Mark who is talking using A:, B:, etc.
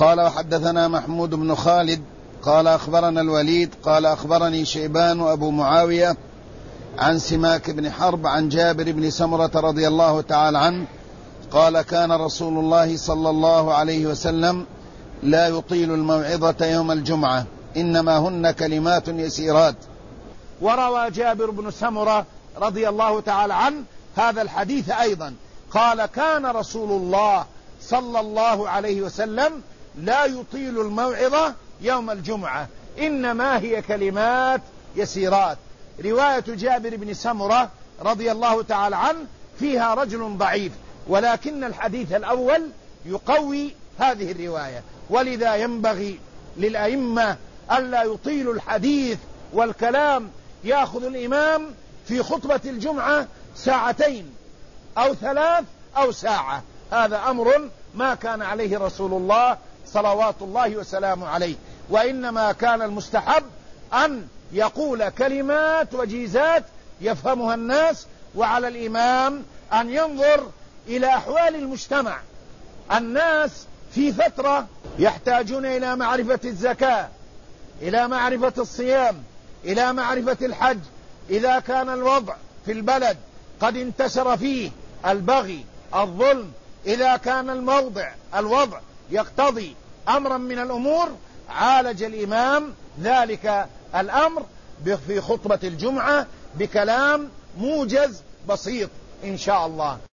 A: قال وحدثنا محمود بن خالد قال أخبرنا الوليد قال أخبرني شيبان وأبو معاوية عن سماك بن حرب عن جابر بن سمرة رضي الله تعالى عنه قال كان رسول الله صلى الله عليه وسلم لا يطيل الموعظة يوم الجمعة إنما هن كلمات يسيرات.
B: وروى جابر بن سمرة رضي الله تعالى عنه هذا الحديث أيضا، قال كان رسول الله صلى الله عليه وسلم لا يطيل الموعظة يوم الجمعة إنما هي كلمات يسيرات. رواية جابر بن سمرة رضي الله تعالى عنه فيها رجل ضعيف، ولكن الحديث الأول يقوي هذه الرواية، ولذا ينبغي للأئمة ألا يطيلوا الحديث والكلام. يأخذ الإمام في خطبة الجمعة 2 أو 3 أو ساعة، هذا أمر ما كان عليه رسول الله صلوات الله وسلامه عليه، وإنما كان المستحب أن يقول كلمات وجيزات يفهمها الناس، وعلى الإمام أن ينظر إلى أحوال المجتمع. الناس في فترة يحتاجون إلى معرفة الزكاة، إلى معرفة الصيام، إلى معرفة الحج. إذا كان الوضع في البلد قد انتشر فيه البغي الظلم، إذا كان الوضع يقتضي أمرا من الأمور، عالج الإمام ذلك الأمر في خطبة الجمعة بكلام موجز بسيط إن شاء الله.